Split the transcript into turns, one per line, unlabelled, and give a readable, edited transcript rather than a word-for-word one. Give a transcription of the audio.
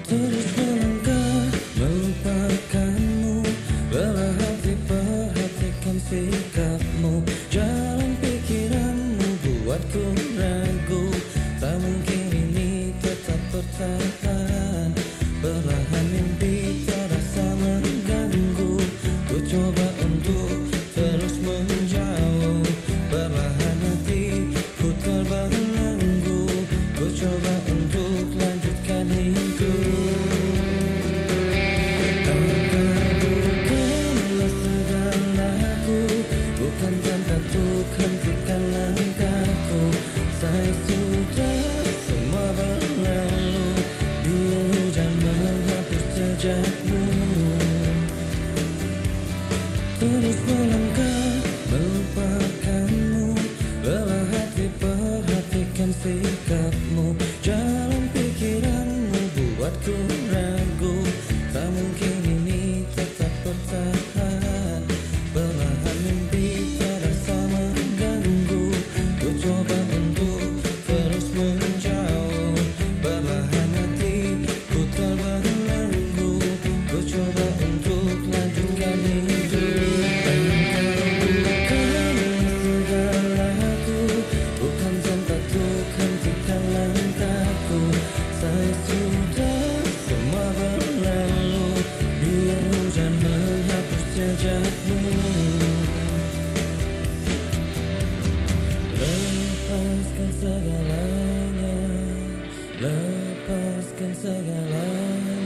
Terus melangkah melupakanmu, lelah hati perhatikan sikapmu. Jalan pikiranmu buatku ragu, tak mungkin ini tetap bertahan. Perlahan mimpi terasa mengganggu, ku coba untuk terus menjauh. Perlahan hatiku terbelenggu, ku coba untuk lanjutkan hidup. Bukanlah segalaku, bukan tanpa Tuhan hentikan langkahku. Saya sudah semua berlalu, biar hujan menghapus jejakmu. Terus melangkah melupakanmu, lelah hati perhatikan sikapmu. Jalan pikiranmu buatku ragu, tak mungkin ini tetap bertahan. Perlahan mimpi terasa mengganggu, ku coba untuk terus menjauh. Perlahan hatiku terbelenggu, ku coba untuk lanjutkan hidup. Bukan tanpa Tuhan hentikan langkahku. Saya sudah semua berlalu, biar hujan menghapus jejakmu. Lepaskan segalanya, lepaskan segalanya.